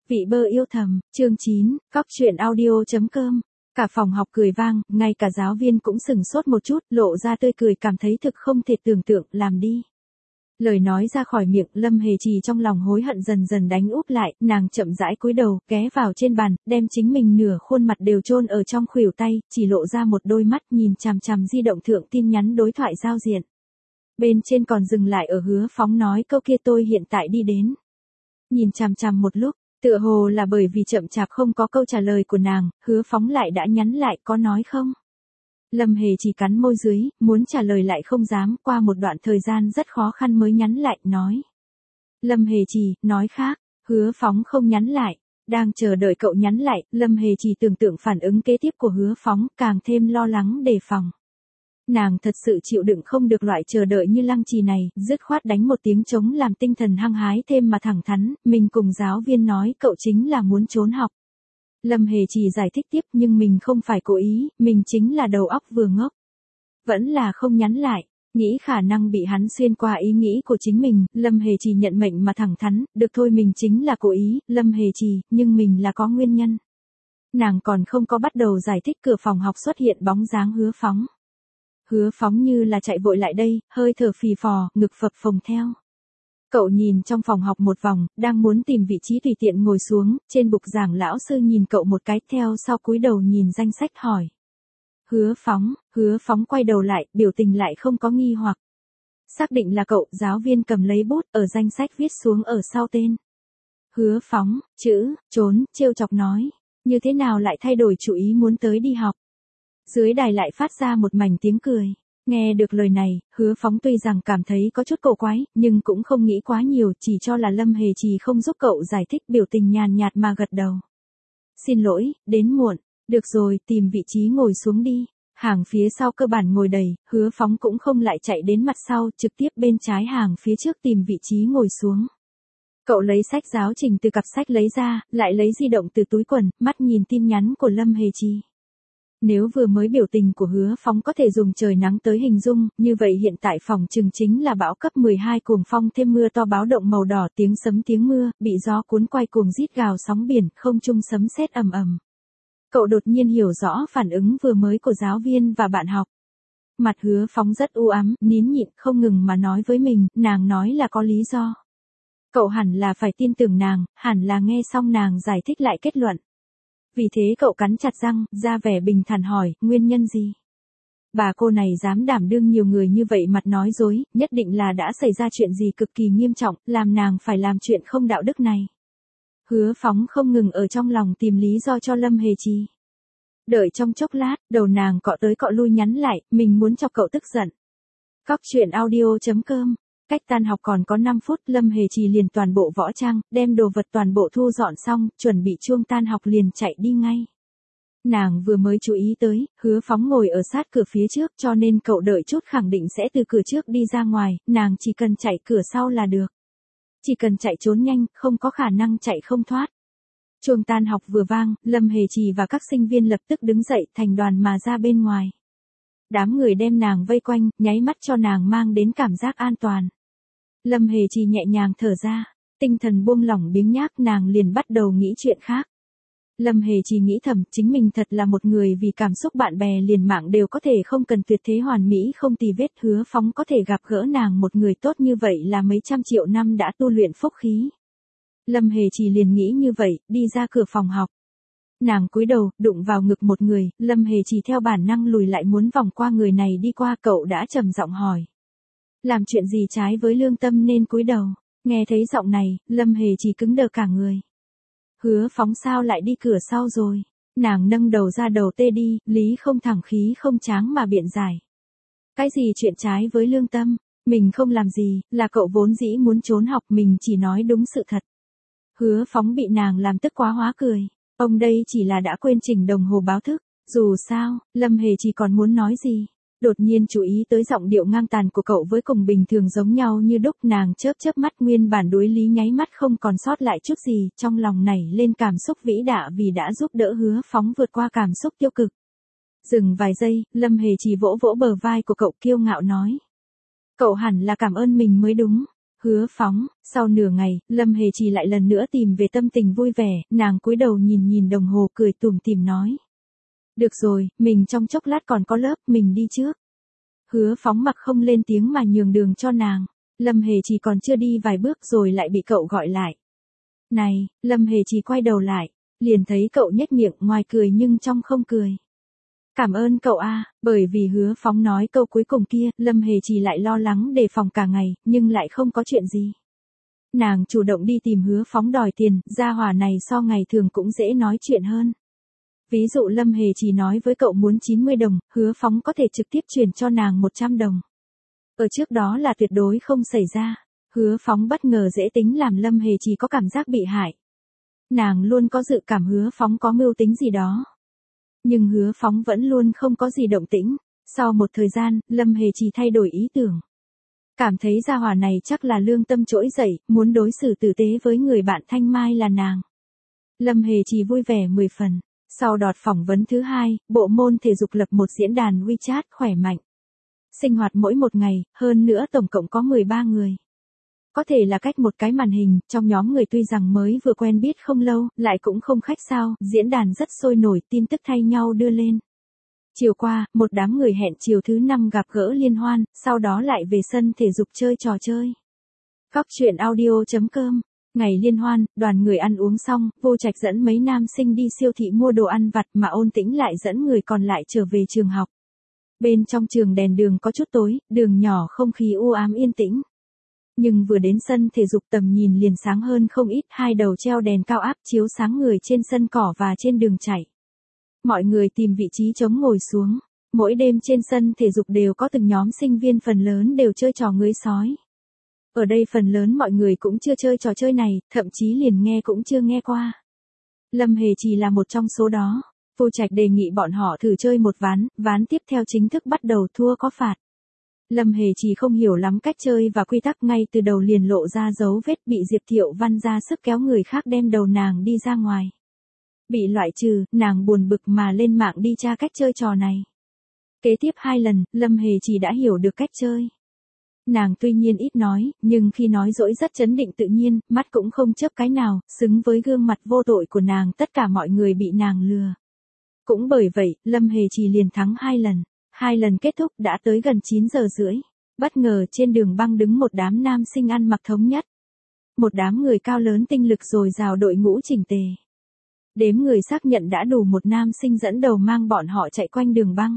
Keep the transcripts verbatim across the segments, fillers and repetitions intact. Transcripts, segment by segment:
Vị bơ yêu thầm, chương chín, cóc truyện audio chấm com. Cả phòng học cười vang, ngay cả giáo viên cũng sừng sốt một chút, lộ ra tươi cười cảm thấy thực không thể tưởng tượng, làm đi. Lời nói ra khỏi miệng, Lâm Hề Trì trong lòng hối hận dần dần đánh úp lại, nàng chậm rãi cúi đầu, ghé vào trên bàn, đem chính mình nửa khuôn mặt đều chôn ở trong khuỷu tay, chỉ lộ ra một đôi mắt nhìn chằm chằm di động thượng tin nhắn đối thoại giao diện. Bên trên còn dừng lại ở Hứa Phóng nói câu kia tôi hiện tại đi đến. Nhìn chằm chằm một lúc, tựa hồ là bởi vì chậm chạp không có câu trả lời của nàng, Hứa Phóng lại đã nhắn lại, có nói không? Lâm Hề chỉ cắn môi dưới, muốn trả lời lại không dám, qua một đoạn thời gian rất khó khăn mới nhắn lại, nói. Lâm Hề chỉ, nói khác, Hứa Phóng không nhắn lại, đang chờ đợi cậu nhắn lại, Lâm Hề chỉ tưởng tượng phản ứng kế tiếp của Hứa Phóng, càng thêm lo lắng đề phòng. Nàng thật sự chịu đựng không được loại chờ đợi như Lăng Trì này, dứt khoát đánh một tiếng trống làm tinh thần hăng hái thêm mà thẳng thắn, mình cùng giáo viên nói cậu chính là muốn trốn học. Lâm Hề chỉ giải thích tiếp nhưng mình không phải cố ý, mình chính là đầu óc vừa ngốc. Vẫn là không nhắn lại, nghĩ khả năng bị hắn xuyên qua ý nghĩ của chính mình, Lâm Hề chỉ nhận mệnh mà thẳng thắn, được thôi mình chính là cố ý, Lâm Hề chỉ, nhưng mình là có nguyên nhân. Nàng còn không có bắt đầu giải thích cửa phòng học xuất hiện bóng dáng Hứa Phóng. Hứa Phóng như là chạy vội lại đây, hơi thở phì phò, ngực phập phồng theo. Cậu nhìn trong phòng học một vòng, đang muốn tìm vị trí tùy tiện ngồi xuống, trên bục giảng lão sư nhìn cậu một cái, theo sau cúi đầu nhìn danh sách hỏi. Hứa Phóng, Hứa Phóng quay đầu lại, biểu tình lại không có nghi hoặc. Xác định là cậu, giáo viên cầm lấy bút, ở danh sách viết xuống ở sau tên. Hứa Phóng, chữ, trốn, trêu chọc nói, như thế nào lại thay đổi chủ ý muốn tới đi học. Dưới đài lại phát ra một mảnh tiếng cười. Nghe được lời này, Hứa Phóng tuy rằng cảm thấy có chút cổ quái, nhưng cũng không nghĩ quá nhiều, chỉ cho là Lâm Hề Trì không giúp cậu giải thích, biểu tình nhàn nhạt mà gật đầu. Xin lỗi, đến muộn, được rồi, tìm vị trí ngồi xuống đi. Hàng phía sau cơ bản ngồi đầy, Hứa Phóng cũng không lại chạy đến mặt sau, trực tiếp bên trái hàng phía trước tìm vị trí ngồi xuống. Cậu lấy sách giáo trình từ cặp sách lấy ra, lại lấy di động từ túi quần, mắt nhìn tin nhắn của Lâm Hề Trì. Nếu vừa mới biểu tình của Hứa Phóng có thể dùng trời nắng tới hình dung, như vậy hiện tại phòng chừng chính là bão cấp mười hai cuồng phong thêm mưa to báo động màu đỏ, tiếng sấm tiếng mưa, bị gió cuốn quay cuồng rít gào sóng biển, không trung sấm sét ầm ầm. Cậu đột nhiên hiểu rõ phản ứng vừa mới của giáo viên và bạn học. Mặt Hứa Phóng rất u ám, nín nhịn, không ngừng mà nói với mình, nàng nói là có lý do. Cậu hẳn là phải tin tưởng nàng, hẳn là nghe xong nàng giải thích lại kết luận. Vì thế cậu cắn chặt răng, ra vẻ bình thản hỏi, nguyên nhân gì? Bà cô này dám đảm đương nhiều người như vậy mặt nói dối, nhất định là đã xảy ra chuyện gì cực kỳ nghiêm trọng, làm nàng phải làm chuyện không đạo đức này. Hứa Phóng không ngừng ở trong lòng tìm lý do cho Lâm Hề Trì. Đợi trong chốc lát, đầu nàng cọ tới cọ lui nhắn lại, mình muốn chọc cậu tức giận. Cóc truyện audio chấm com. Cách tan học còn có năm phút, Lâm Hề Trì liền toàn bộ võ trang, đem đồ vật toàn bộ thu dọn xong, chuẩn bị chuông tan học liền chạy đi ngay. Nàng vừa mới chú ý tới, Hứa Phóng ngồi ở sát cửa phía trước cho nên cậu đợi chút khẳng định sẽ từ cửa trước đi ra ngoài, nàng chỉ cần chạy cửa sau là được. Chỉ cần chạy trốn nhanh, không có khả năng chạy không thoát. Chuông tan học vừa vang, Lâm Hề Trì và các sinh viên lập tức đứng dậy thành đoàn mà ra bên ngoài. Đám người đem nàng vây quanh, nháy mắt cho nàng mang đến cảm giác an toàn. Lâm Hề Trì nhẹ nhàng thở ra, tinh thần buông lỏng biếng nhác, nàng liền bắt đầu nghĩ chuyện khác. Lâm Hề Trì nghĩ thầm, chính mình thật là một người vì cảm xúc bạn bè liền mạng đều có thể không cần tuyệt thế hoàn mỹ không tì vết. Hứa Phóng có thể gặp gỡ nàng một người tốt như vậy là mấy trăm triệu năm đã tu luyện phúc khí. Lâm Hề Trì liền nghĩ như vậy, đi ra cửa phòng học. Nàng cúi đầu, đụng vào ngực một người, Lâm Hề Trì theo bản năng lùi lại muốn vòng qua người này đi qua, cậu đã trầm giọng hỏi. Làm chuyện gì trái với lương tâm nên cúi đầu, nghe thấy giọng này, Lâm Hề Trì cứng đờ cả người. Hứa Phóng sao lại đi cửa sau rồi, nàng nâng đầu ra đầu tê đi, lý không thẳng khí không tráng mà biện giải. Cái gì chuyện trái với lương tâm, mình không làm gì, là cậu vốn dĩ muốn trốn học, mình chỉ nói đúng sự thật. Hứa Phóng bị nàng làm tức quá hóa cười, ông đây chỉ là đã quên chỉnh đồng hồ báo thức, dù sao, Lâm Hề Trì còn muốn nói gì. Đột nhiên chú ý tới giọng điệu ngang tàn của cậu với cùng bình thường giống nhau như đúc, nàng chớp chớp mắt, nguyên bản đối lý nháy mắt không còn sót lại chút gì, trong lòng nảy lên cảm xúc vĩ đại vì đã giúp đỡ Hứa Phóng vượt qua cảm xúc tiêu cực. Dừng vài giây, Lâm Hề Trì vỗ vỗ bờ vai của cậu kiêu ngạo nói. Cậu hẳn là cảm ơn mình mới đúng, Hứa Phóng, sau nửa ngày, Lâm Hề Trì lại lần nữa tìm về tâm tình vui vẻ, nàng cúi đầu nhìn nhìn đồng hồ cười tủm tỉm nói. Được rồi, mình trong chốc lát còn có lớp, mình đi trước. Hứa Phóng mặc không lên tiếng mà nhường đường cho nàng. Lâm Hề Trì còn chưa đi vài bước rồi lại bị cậu gọi lại. Này, Lâm Hề Trì quay đầu lại, liền thấy cậu nhếch miệng ngoài cười nhưng trong không cười. Cảm ơn cậu a, bởi vì Hứa Phóng nói câu cuối cùng kia, Lâm Hề Trì lại lo lắng đề phòng cả ngày, nhưng lại không có chuyện gì. Nàng chủ động đi tìm Hứa Phóng đòi tiền, gia hỏa này so ngày thường cũng dễ nói chuyện hơn. Ví dụ Lâm Hề Trì nói với cậu muốn chín mươi đồng, Hứa Phóng có thể trực tiếp chuyển cho nàng một trăm đồng. Ở trước đó là tuyệt đối không xảy ra. Hứa Phóng bất ngờ dễ tính làm Lâm Hề Trì có cảm giác bị hại. Nàng luôn có dự cảm Hứa Phóng có mưu tính gì đó. Nhưng Hứa Phóng vẫn luôn không có gì động tĩnh. Sau một thời gian, Lâm Hề Trì thay đổi ý tưởng. Cảm thấy gia hỏa này chắc là lương tâm trỗi dậy, muốn đối xử tử tế với người bạn thanh mai là nàng. Lâm Hề Trì vui vẻ mười phần. Sau đợt phỏng vấn thứ hai, bộ môn thể dục lập một diễn đàn WeChat khỏe mạnh. Sinh hoạt mỗi một ngày, hơn nữa tổng cộng có mười ba người. Có thể là cách một cái màn hình, trong nhóm người tuy rằng mới vừa quen biết không lâu, lại cũng không khách sao, diễn đàn rất sôi nổi, tin tức thay nhau đưa lên. Chiều qua, một đám người hẹn chiều thứ năm gặp gỡ liên hoan, sau đó lại về sân thể dục chơi trò chơi. Góc truyện audio chấm com. Ngày liên hoan, đoàn người ăn uống xong, Vô Trạch dẫn mấy nam sinh đi siêu thị mua đồ ăn vặt mà Ôn Tĩnh lại dẫn người còn lại trở về trường học. Bên trong trường đèn đường có chút tối, đường nhỏ không khí u ám yên tĩnh. Nhưng vừa đến sân thể dục tầm nhìn liền sáng hơn không ít, hai đầu treo đèn cao áp chiếu sáng người trên sân cỏ và trên đường chạy. Mọi người tìm vị trí trống ngồi xuống. Mỗi đêm trên sân thể dục đều có từng nhóm sinh viên phần lớn đều chơi trò ngưới sói. Ở đây phần lớn mọi người cũng chưa chơi trò chơi này, thậm chí liền nghe cũng chưa nghe qua. Lâm Hề Trì là một trong số đó. Vô Trạch đề nghị bọn họ thử chơi một ván, ván tiếp theo chính thức bắt đầu thua có phạt. Lâm Hề Trì không hiểu lắm cách chơi và quy tắc, ngay từ đầu liền lộ ra dấu vết, bị Diệp Thiệu Văn ra sức kéo người khác đem đầu nàng đi ra ngoài. Bị loại trừ, nàng buồn bực mà lên mạng đi tra cách chơi trò này. Kế tiếp hai lần, Lâm Hề Trì đã hiểu được cách chơi. Nàng tuy nhiên ít nói, nhưng khi nói dỗi rất chấn định tự nhiên, mắt cũng không chớp cái nào, xứng với gương mặt vô tội của nàng, tất cả mọi người bị nàng lừa. Cũng bởi vậy, Lâm Hề Trì liền thắng hai lần. Hai lần kết thúc đã tới gần chín giờ rưỡi. Bất ngờ trên đường băng đứng một đám nam sinh ăn mặc thống nhất. Một đám người cao lớn tinh lực dồi dào, đội ngũ chỉnh tề. Đếm người xác nhận đã đủ một nam sinh dẫn đầu mang bọn họ chạy quanh đường băng.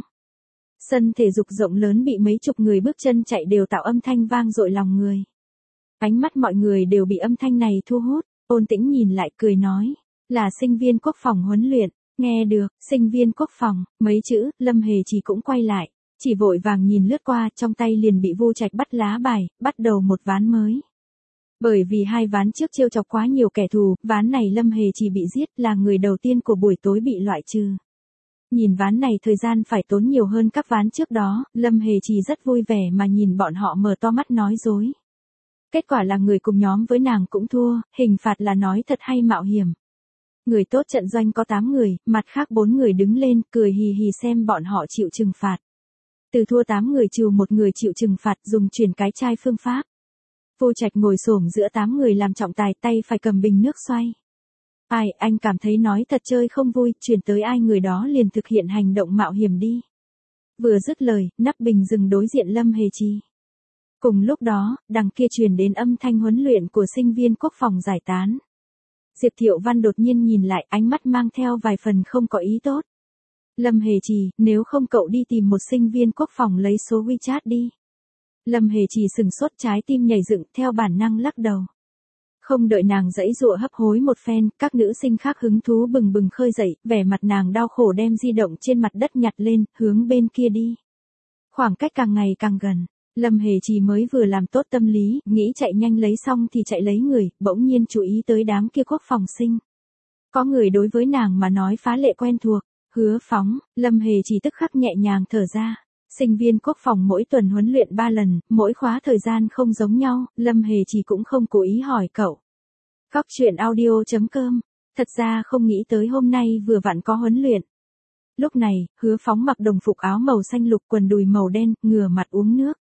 Sân thể dục rộng lớn bị mấy chục người bước chân chạy đều tạo âm thanh vang dội lòng người. Ánh mắt mọi người đều bị âm thanh này thu hút. Ôn Tĩnh nhìn lại cười nói, là sinh viên quốc phòng huấn luyện. Nghe được, sinh viên quốc phòng, mấy chữ, Lâm Hề Trì cũng quay lại, chỉ vội vàng nhìn lướt qua, trong tay liền bị Vô Trạch bắt lá bài, bắt đầu một ván mới. Bởi vì hai ván trước trêu chọc quá nhiều kẻ thù, ván này Lâm Hề Trì bị giết, là người đầu tiên của buổi tối bị loại trừ. Nhìn ván này thời gian phải tốn nhiều hơn các ván trước đó, Lâm Hề Trì rất vui vẻ mà nhìn bọn họ mở to mắt nói dối. Kết quả là người cùng nhóm với nàng cũng thua, hình phạt là nói thật hay mạo hiểm. Người tốt trận doanh có tám người, mặt khác bốn người đứng lên, cười hì hì xem bọn họ chịu trừng phạt. Từ thua tám người trừ một người chịu trừng phạt, dùng chuyển cái chai phương pháp. Vô Trạch ngồi xổm giữa tám người làm trọng tài, tay phải cầm bình nước xoay. Ai, anh cảm thấy nói thật chơi không vui, chuyển tới ai người đó liền thực hiện hành động mạo hiểm đi. Vừa dứt lời, nắp bình dừng đối diện Lâm Hề Trì. Cùng lúc đó, đằng kia truyền đến âm thanh huấn luyện của sinh viên quốc phòng giải tán. Diệp Thiệu Văn đột nhiên nhìn lại, ánh mắt mang theo vài phần không có ý tốt. Lâm Hề Trì, nếu không cậu đi tìm một sinh viên quốc phòng lấy số WeChat đi. Lâm Hề Trì sừng sốt, trái tim nhảy dựng, theo bản năng lắc đầu. Không đợi nàng giãy giụa hấp hối một phen, các nữ sinh khác hứng thú bừng bừng khơi dậy, vẻ mặt nàng đau khổ đem di động trên mặt đất nhặt lên, hướng bên kia đi. Khoảng cách càng ngày càng gần. Lâm Hề Trì mới vừa làm tốt tâm lý, nghĩ chạy nhanh lấy xong thì chạy lấy người, bỗng nhiên chú ý tới đám kia quốc phòng sinh. Có người đối với nàng mà nói phá lệ quen thuộc, Hứa Phóng. Lâm Hề Trì tức khắc nhẹ nhàng thở ra. Sinh viên quốc phòng mỗi tuần huấn luyện ba lần, mỗi khóa thời gian không giống nhau, Lâm Hề Trì cũng không cố ý hỏi cậu. Góc truyện audio chấm com. Thật ra không nghĩ tới hôm nay vừa vặn có huấn luyện. Lúc này, Hứa Phóng mặc đồng phục áo màu xanh lục, quần đùi màu đen, ngửa mặt uống nước.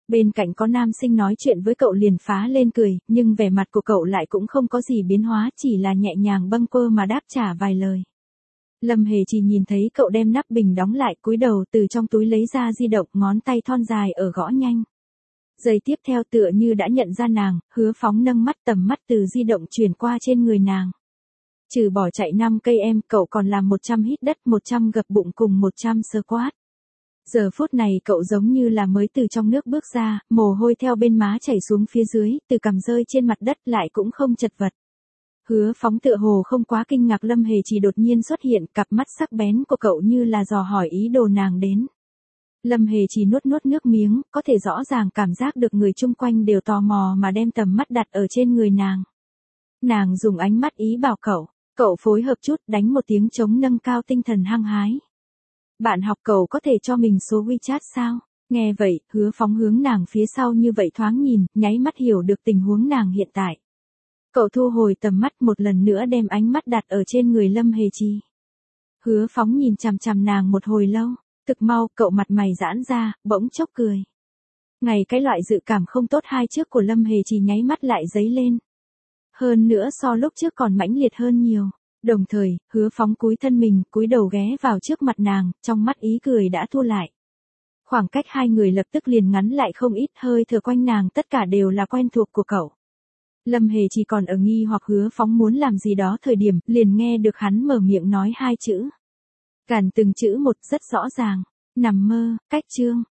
Bên cạnh có nam sinh nói chuyện với cậu liền phá lên cười, nhưng vẻ mặt của cậu lại cũng không có gì biến hóa, chỉ là nhẹ nhàng bâng quơ mà đáp trả vài lời. Lâm Hề chỉ nhìn thấy cậu đem nắp bình đóng lại, cúi đầu từ trong túi lấy ra di động, ngón tay thon dài ở gõ nhanh. Giây tiếp theo tựa như đã nhận ra nàng, Hứa Phóng nâng mắt, tầm mắt từ di động chuyển qua trên người nàng. Trừ bỏ chạy năm cây em, cậu còn làm một trăm hít đất, một trăm gập bụng cùng một trăm squat. Giờ phút này cậu giống như là mới từ trong nước bước ra, mồ hôi theo bên má chảy xuống phía dưới, từ cằm rơi trên mặt đất lại cũng không chật vật. Hứa Phóng tựa hồ không quá kinh ngạc Lâm Hề chỉ đột nhiên xuất hiện, cặp mắt sắc bén của cậu như là dò hỏi ý đồ nàng đến. Lâm Hề chỉ nuốt nuốt nước miếng, có thể rõ ràng cảm giác được người chung quanh đều tò mò mà đem tầm mắt đặt ở trên người nàng. Nàng dùng ánh mắt ý bảo cậu, cậu phối hợp chút, đánh một tiếng trống nâng cao tinh thần hăng hái. Bạn học cậu có thể cho mình số WeChat sao? Nghe vậy, Hứa Phóng hướng nàng phía sau như vậy thoáng nhìn, nháy mắt hiểu được tình huống nàng hiện tại. Cậu thu hồi tầm mắt, một lần nữa đem ánh mắt đặt ở trên người Lâm Hề Chi. Hứa Phóng nhìn chằm chằm nàng một hồi lâu, thực mau, cậu mặt mày giãn ra, bỗng chốc cười. Ngày cái loại dự cảm không tốt hai trước của Lâm Hề Chi nháy mắt lại dấy lên. Hơn nữa so lúc trước còn mãnh liệt hơn nhiều. Đồng thời, Hứa Phóng cúi thân mình, cúi đầu ghé vào trước mặt nàng, trong mắt ý cười đã thu lại. Khoảng cách hai người lập tức liền ngắn lại không ít, hơi thở quanh nàng tất cả đều là quen thuộc của cậu. Lâm Hề chỉ còn ở nghi hoặc Hứa Phóng muốn làm gì đó thời điểm, liền nghe được hắn mở miệng nói hai chữ. Gàn từng chữ một rất rõ ràng, nằm mơ, cách chương.